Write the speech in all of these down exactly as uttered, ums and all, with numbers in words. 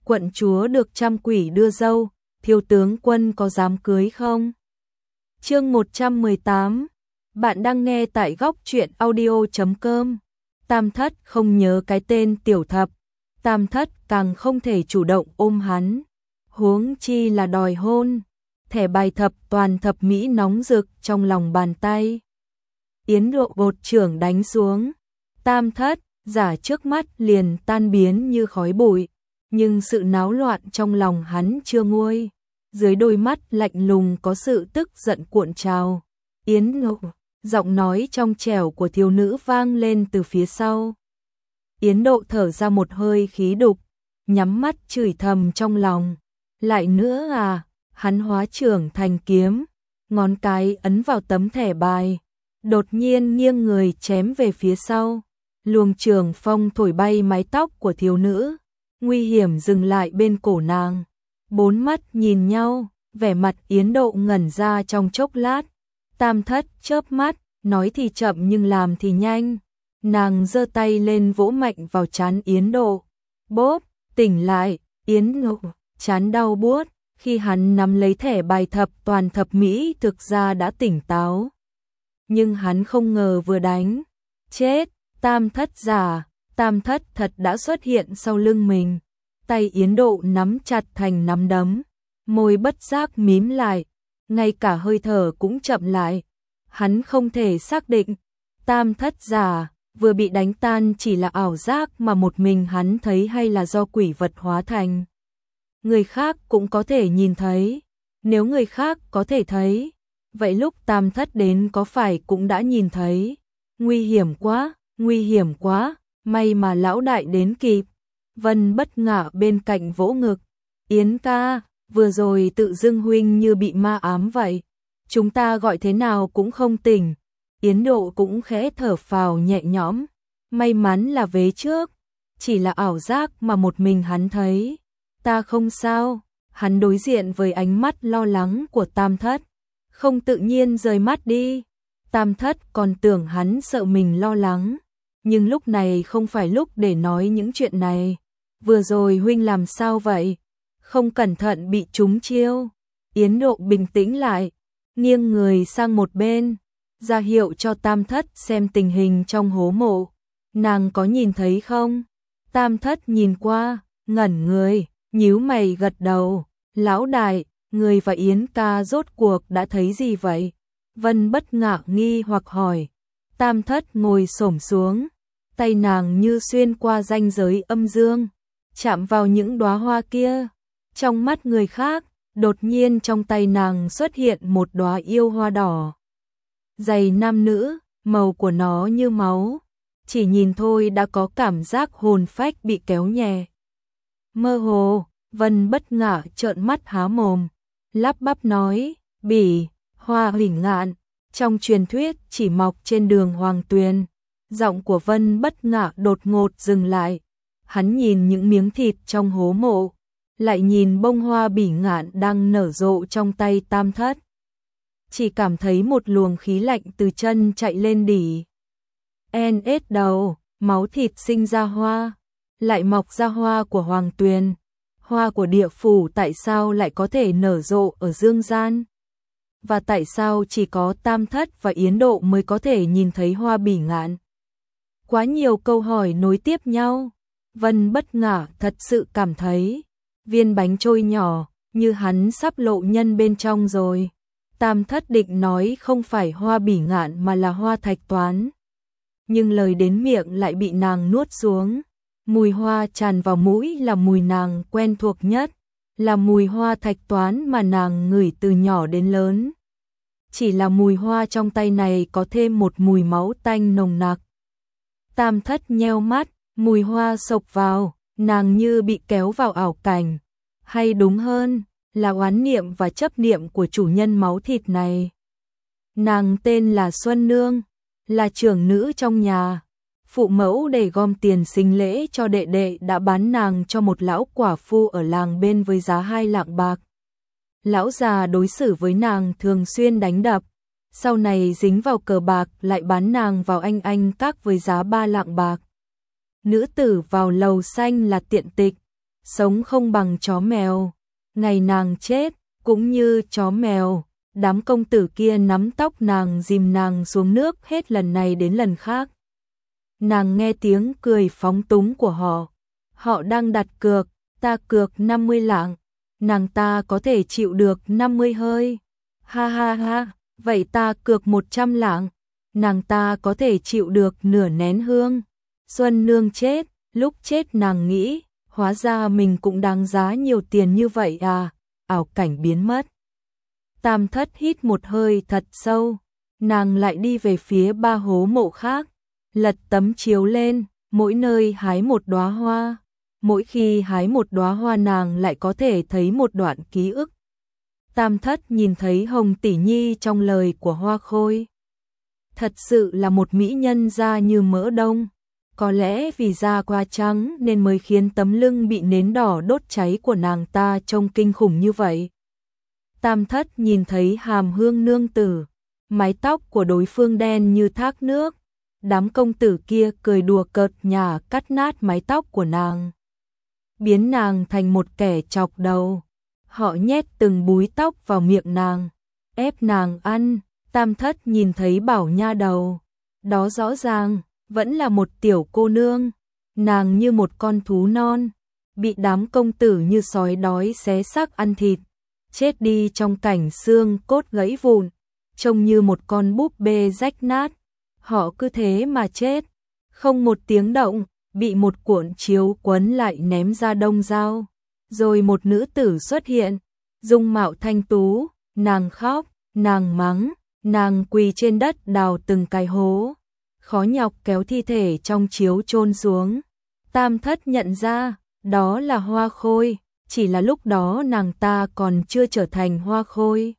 quận chúa được trăm quỷ đưa dâu, thiếu tướng quân có dám cưới không? Chương một trăm mười tám. Bạn đang nghe tại góc truyện audio chấm com. Tam Thất không nhớ cái tên Tiểu Thập, Tam Thất càng không thể chủ động ôm hắn, huống chi là đòi hôn. Thẻ bài thập toàn thập mỹ nóng rực trong lòng bàn tay. Yến Độ bột trưởng đánh xuống, Tam Thất giả trước mắt liền tan biến như khói bụi, nhưng sự náo loạn trong lòng hắn chưa nguôi. Dưới đôi mắt lạnh lùng có sự tức giận cuộn trào. Yến Độ, giọng nói trong trẻo của thiếu nữ vang lên từ phía sau. Yến Độ thở ra một hơi khí đục, nhắm mắt chửi thầm trong lòng. Lại nữa à, hắn hóa trưởng thành kiếm, ngón cái ấn vào tấm thẻ bài, đột nhiên nghiêng người chém về phía sau. Luồng trường phong thổi bay mái tóc của thiếu nữ, nguy hiểm dừng lại bên cổ nàng. Bốn mắt nhìn nhau, vẻ mặt Yến Độ ngẩn ra trong chốc lát. Tam Thất chớp mắt, nói thì chậm nhưng làm thì nhanh. Nàng giơ tay lên vỗ mạnh vào trán Yến Độ. Bốp, tỉnh lại, Yến Độ, trán đau buốt. Khi hắn nắm lấy thẻ bài thập toàn thập mỹ thực ra đã tỉnh táo. Nhưng hắn không ngờ vừa đánh chết Tam Thất giả, Tam Thất thật đã xuất hiện sau lưng mình. Tay Yến Độ nắm chặt thành nắm đấm, môi bất giác mím lại, ngay cả hơi thở cũng chậm lại. Hắn không thể xác định Tam Thất giả vừa bị đánh tan chỉ là ảo giác mà một mình hắn thấy hay là do quỷ vật hóa thành. Người khác cũng có thể nhìn thấy, nếu người khác có thể thấy, vậy lúc Tam Thất đến có phải cũng đã nhìn thấy? Nguy hiểm quá, nguy hiểm quá, may mà lão đại đến kịp. Vân Bất Ngạ bên cạnh vỗ ngực. Yến ca, vừa rồi tự dưng huynh như bị ma ám vậy. Chúng ta gọi thế nào cũng không tỉnh. Yến Độ cũng khẽ thở phào nhẹ nhõm. May mắn là vế trước, chỉ là ảo giác mà một mình hắn thấy. Ta không sao. Hắn đối diện với ánh mắt lo lắng của Tam Thất, không tự nhiên rời mắt đi. Tam Thất còn tưởng hắn sợ mình lo lắng, nhưng lúc này không phải lúc để nói những chuyện này. Vừa rồi huynh làm sao vậy? Không cẩn thận bị trúng chiêu. Yến Độ bình tĩnh lại, nghiêng người sang một bên, ra hiệu cho Tam Thất xem tình hình trong hố mộ. Nàng có nhìn thấy không? Tam Thất nhìn qua, ngẩn người, nhíu mày gật đầu. Lão đại, người và Yến ca rốt cuộc đã thấy gì vậy? Vân Bất Ngạ nghi hoặc hỏi. Tam Thất ngồi xổm xuống, tay nàng như xuyên qua ranh giới âm dương, chạm vào những đóa hoa kia. Trong mắt người khác, đột nhiên trong tay nàng xuất hiện một đóa yêu hoa đỏ. Giày nam nữ, màu của nó như máu, chỉ nhìn thôi đã có cảm giác hồn phách bị kéo nhẹ. Mơ hồ, Vân Bất Ngạ trợn mắt há mồm, lắp bắp nói, bỉ, hoa hỉnh ngạn, trong truyền thuyết chỉ mọc trên đường Hoàng Tuyền. Giọng của Vân Bất Ngạ đột ngột dừng lại. Hắn nhìn những miếng thịt trong hố mộ, lại nhìn bông hoa bỉ ngạn đang nở rộ trong tay Tam Thất. Chỉ cảm thấy một luồng khí lạnh từ chân chạy lên đỉ. En ết đầu, máu thịt sinh ra hoa, lại mọc ra hoa của Hoàng Tuyền. Hoa của địa phủ tại sao lại có thể nở rộ ở dương gian? Và tại sao chỉ có Tam Thất và Yến Độ mới có thể nhìn thấy hoa bỉ ngạn? Quá nhiều câu hỏi nối tiếp nhau. Vân Bất Ngạ thật sự cảm thấy viên bánh trôi nhỏ như hắn sắp lộ nhân bên trong rồi. Tam Thất định nói không phải hoa bỉ ngạn mà là hoa thạch toán, nhưng lời đến miệng lại bị nàng nuốt xuống. Mùi hoa tràn vào mũi là mùi nàng quen thuộc nhất, là mùi hoa thạch toán mà nàng ngửi từ nhỏ đến lớn. Chỉ là mùi hoa trong tay này có thêm một mùi máu tanh nồng nặc. Tam Thất nheo mắt, mùi hoa xộc vào, nàng như bị kéo vào ảo cảnh, hay đúng hơn là oán niệm và chấp niệm của chủ nhân máu thịt này. Nàng tên là Xuân Nương, là trưởng nữ trong nhà. Phụ mẫu để gom tiền sinh lễ cho đệ đệ đã bán nàng cho một lão quả phu ở làng bên với giá hai lạng bạc. Lão già đối xử với nàng thường xuyên đánh đập, sau này dính vào cờ bạc lại bán nàng vào anh anh các với giá ba lạng bạc. Nữ tử vào lầu xanh là tiện tịch, sống không bằng chó mèo, ngày nàng chết, cũng như chó mèo. Đám công tử kia nắm tóc nàng dìm nàng xuống nước hết lần này đến lần khác. Nàng nghe tiếng cười phóng túng của họ. Họ đang đặt cược, ta cược năm mươi lạng, nàng ta có thể chịu được năm mươi hơi. Ha ha ha, vậy ta cược một trăm lạng, nàng ta có thể chịu được nửa nén hương. Xuân Nương chết, lúc chết nàng nghĩ, hóa ra mình cũng đáng giá nhiều tiền như vậy à, ảo cảnh biến mất. Tam Thất hít một hơi thật sâu, nàng lại đi về phía ba hố mộ khác, lật tấm chiếu lên, mỗi nơi hái một đóa hoa. Mỗi khi hái một đóa hoa nàng lại có thể thấy một đoạn ký ức. Tam Thất nhìn thấy Hồng Tỷ Nhi trong lời của Hoa Khôi. Thật sự là một mỹ nhân da như mỡ đông. Có lẽ vì da quá trắng nên mới khiến tấm lưng bị nến đỏ đốt cháy của nàng ta trông kinh khủng như vậy. Tam Thất nhìn thấy Hàm Hương nương tử, mái tóc của đối phương đen như thác nước. Đám công tử kia cười đùa cợt nhả cắt nát mái tóc của nàng, biến nàng thành một kẻ chọc đầu. Họ nhét từng búi tóc vào miệng nàng, ép nàng ăn. Tam Thất nhìn thấy Bảo Nha Đầu, đó rõ ràng vẫn là một tiểu cô nương, nàng như một con thú non, bị đám công tử như sói đói xé xác ăn thịt, chết đi trong cảnh xương cốt gãy vụn, trông như một con búp bê rách nát. Họ cứ thế mà chết, không một tiếng động, bị một cuộn chiếu quấn lại ném ra đông giao. Rồi một nữ tử xuất hiện, dung mạo thanh tú, nàng khóc, nàng mắng, nàng quỳ trên đất đào từng cái hố, khó nhọc kéo thi thể trong chiếu chôn xuống. Tam Thất nhận ra, đó là Hoa Khôi, chỉ là lúc đó nàng ta còn chưa trở thành Hoa Khôi.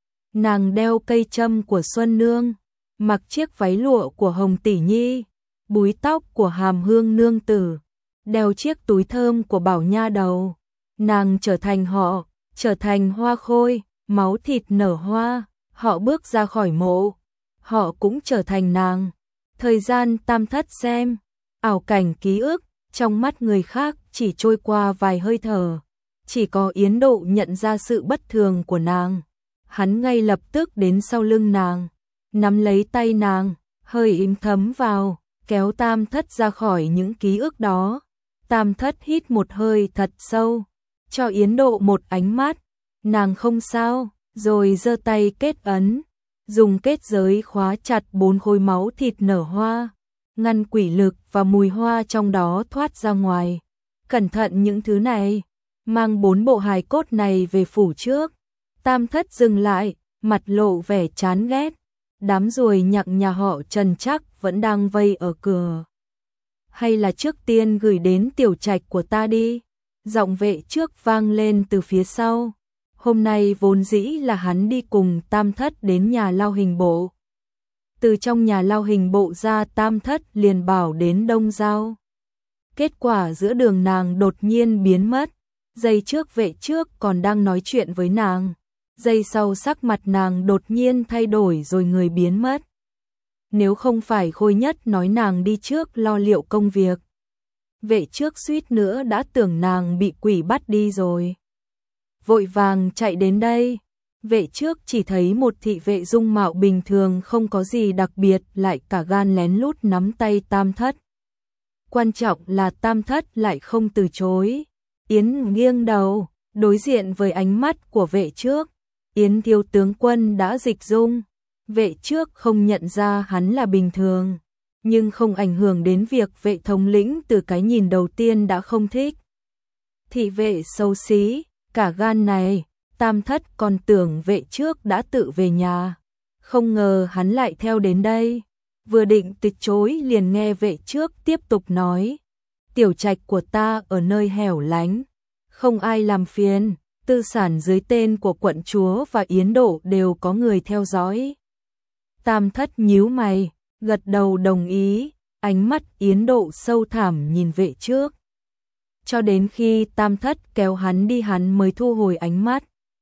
Nàng đeo cây châm của Xuân Nương, mặc chiếc váy lụa của Hồng Tỷ Nhi, búi tóc của Hàm Hương nương tử, đeo chiếc túi thơm của Bảo Nha Đầu. Nàng trở thành họ, trở thành Hoa Khôi, máu thịt nở hoa. Họ bước ra khỏi mộ, họ cũng trở thành nàng. Thời gian Tam Thất xem, ảo cảnh ký ức, trong mắt người khác chỉ trôi qua vài hơi thở. Chỉ có Yến Độ nhận ra sự bất thường của nàng. Hắn ngay lập tức đến sau lưng nàng, nắm lấy tay nàng, hơi im thấm vào, kéo Tam Thất ra khỏi những ký ức đó. Tam Thất hít một hơi thật sâu, cho Yến Độ một ánh mắt, nàng không sao, rồi giơ tay kết ấn, dùng kết giới khóa chặt bốn khối máu thịt nở hoa, ngăn quỷ lực và mùi hoa trong đó thoát ra ngoài. Cẩn thận những thứ này, mang bốn bộ hài cốt này về phủ trước. Tam Thất dừng lại, mặt lộ vẻ chán ghét. Đám ruồi nhặng nhà họ Trần chắc vẫn đang vây ở cửa. Hay là trước tiên gửi đến tiểu trạch của ta đi. Giọng Vệ Trước vang lên từ phía sau. Hôm nay vốn dĩ là hắn đi cùng Tam Thất đến nhà lao hình bộ. Từ trong nhà lao hình bộ ra Tam Thất liền bảo đến Đông Giao. Kết quả giữa đường nàng đột nhiên biến mất. Giây trước Vệ Trước còn đang nói chuyện với nàng. Giây sau sắc mặt nàng đột nhiên thay đổi rồi người biến mất. Nếu không phải Khôi Nhất nói nàng đi trước lo liệu công việc, Vệ Trước suýt nữa đã tưởng nàng bị quỷ bắt đi rồi. Vội vàng chạy đến đây. Vệ Trước chỉ thấy một thị vệ dung mạo bình thường không có gì đặc biệt lại cả gan lén lút nắm tay Tam Thất. Quan trọng là Tam Thất lại không từ chối. Yến nghiêng đầu, đối diện với ánh mắt của Vệ Trước. Yến thiếu tướng quân đã dịch dung. Vệ Trước không nhận ra hắn là bình thường, nhưng không ảnh hưởng đến việc Vệ thống lĩnh từ cái nhìn đầu tiên đã không thích. Thị vệ xấu xí, cả gan này, Tam Thất còn tưởng Vệ Trước đã tự về nhà. Không ngờ hắn lại theo đến đây. Vừa định từ chối liền nghe Vệ Trước tiếp tục nói. Tiểu trạch của ta ở nơi hẻo lánh, không ai làm phiền. Tư sản dưới tên của quận chúa và Yến Độ đều có người theo dõi. Tam Thất nhíu mày, gật đầu đồng ý, ánh mắt Yến Độ sâu thẳm nhìn Vệ Trước. Cho đến khi Tam Thất kéo hắn đi hắn mới thu hồi ánh mắt.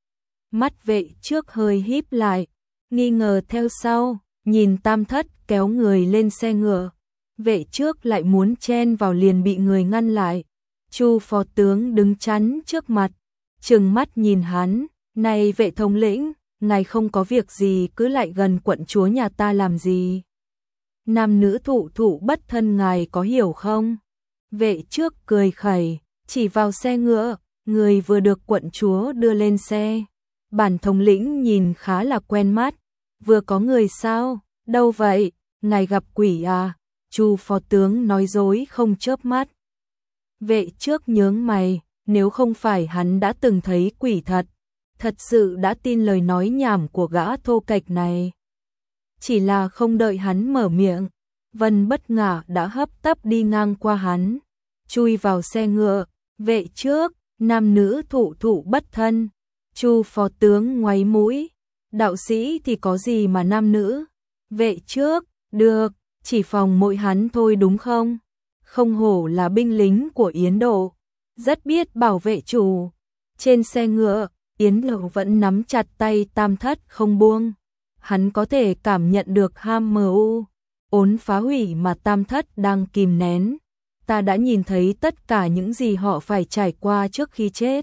Mắt Vệ Trước hơi híp lại, nghi ngờ theo sau, nhìn Tam Thất kéo người lên xe ngựa. Vệ Trước lại muốn chen vào liền bị người ngăn lại. Chu phó tướng đứng chắn trước mặt, trừng mắt nhìn hắn, này vệ thống lĩnh, ngài không có việc gì cứ lại gần quận chúa nhà ta làm gì? Nam nữ thụ thụ bất thân ngài có hiểu không? Vệ trước cười khẩy, chỉ vào xe ngựa, người vừa được quận chúa đưa lên xe. Bản thống lĩnh nhìn khá là quen mắt, vừa có người sao? Đâu vậy? Ngài gặp quỷ à? Chu phó tướng nói dối không chớp mắt. Vệ trước nhướng mày, nếu không phải hắn đã từng thấy quỷ thật, thật sự đã tin lời nói nhảm của gã thô kệch này. Chỉ là không đợi hắn mở miệng, Vân Bất Ngả đã hấp tấp đi ngang qua hắn, chui vào xe ngựa. Vệ trước, nam nữ thụ thụ bất thân. Chu phó tướng ngoáy mũi, đạo sĩ thì có gì mà nam nữ? Vệ trước, được, chỉ phòng mỗi hắn thôi đúng không? Không hổ là binh lính của Yến Độ, rất biết bảo vệ chủ. Trên xe ngựa, Yến Độ vẫn nắm chặt tay Tam Thất không buông. Hắn có thể cảm nhận được ham mưu, ốn phá hủy mà Tam Thất đang kìm nén. Ta đã nhìn thấy tất cả những gì họ phải trải qua trước khi chết.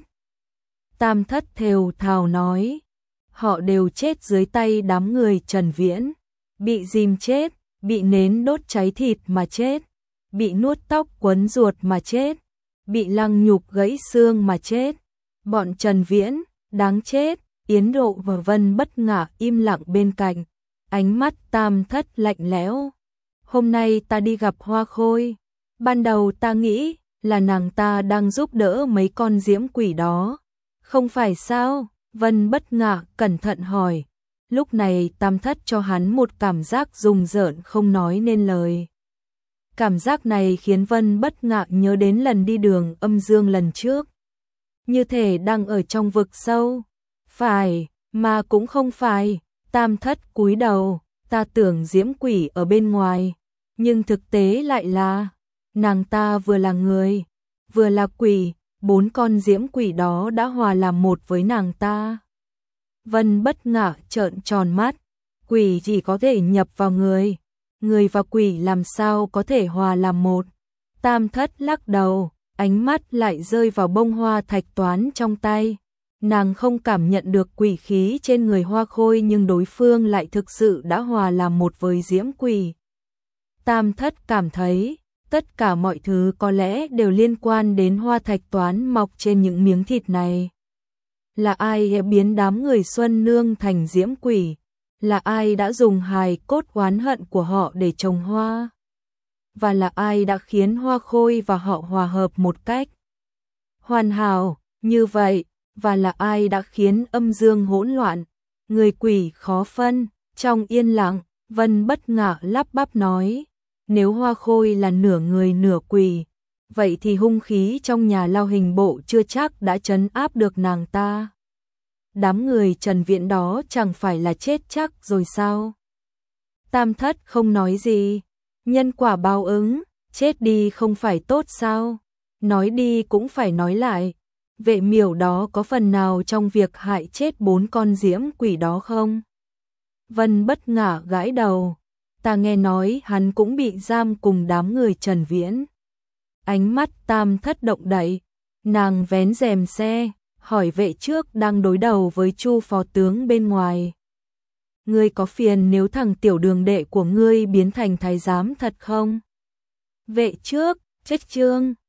Tam Thất thều thào nói, họ đều chết dưới tay đám người Trần Viễn, bị dìm chết, bị nến đốt cháy thịt mà chết, bị nuốt tóc quấn ruột mà chết, bị lăng nhục gãy xương mà chết. Bọn Trần Viễn, đáng chết. Yến Độ và Vân Bất Ngả im lặng bên cạnh, ánh mắt Tam Thất lạnh lẽo. Hôm nay ta đi gặp Hoa Khôi, ban đầu ta nghĩ là nàng ta đang giúp đỡ mấy con diễm quỷ đó. Không phải sao? Vân Bất Ngả cẩn thận hỏi. Lúc này Tam Thất cho hắn một cảm giác rùng rợn không nói nên lời. Cảm giác này khiến Vân Bất Ngả nhớ đến lần đi đường âm dương lần trước. Như thể đang ở trong vực sâu. Phải, mà cũng không phải. Tam Thất cúi đầu, ta tưởng diễm quỷ ở bên ngoài, nhưng thực tế lại là nàng ta vừa là người, vừa là quỷ. Bốn con diễm quỷ đó đã hòa làm một với nàng ta. Vân Bất Ngả trợn tròn mắt, quỷ chỉ có thể nhập vào người, người và quỷ làm sao có thể hòa làm một? Tam Thất lắc đầu, ánh mắt lại rơi vào bông hoa thạch toán trong tay. Nàng không cảm nhận được quỷ khí trên người Hoa Khôi, nhưng đối phương lại thực sự đã hòa làm một với diễm quỷ. Tam Thất cảm thấy tất cả mọi thứ có lẽ đều liên quan đến hoa thạch toán mọc trên những miếng thịt này. Là ai biến đám người Xuân Nương thành diễm quỷ? Là ai đã dùng hài cốt oán hận của họ để trồng hoa? Và là ai đã khiến Hoa Khôi và họ hòa hợp một cách hoàn hảo như vậy? Và là ai đã khiến âm dương hỗn loạn, người quỷ khó phân? Trong yên lặng, Vân Bất Ngả lắp bắp nói, nếu Hoa Khôi là nửa người nửa quỷ, vậy thì hung khí trong nhà Lao Hình Bộ chưa chắc đã trấn áp được nàng ta. Đám người Trần Viễn đó chẳng phải là chết chắc rồi sao? Tam Thất không nói gì. Nhân quả báo ứng, chết đi không phải tốt sao? Nói đi cũng phải nói lại. Vệ Miểu đó có phần nào trong việc hại chết bốn con diễm quỷ đó không? Vân Bất Ngả gãi đầu. Ta nghe nói hắn cũng bị giam cùng đám người Trần Viễn. Ánh mắt Tam Thất động đậy, nàng vén rèm xe, hỏi vệ trước đang đối đầu với Chu phó tướng bên ngoài. Ngươi có phiền nếu thằng tiểu đường đệ của ngươi biến thành thái giám thật không? Vệ trước, trách trương,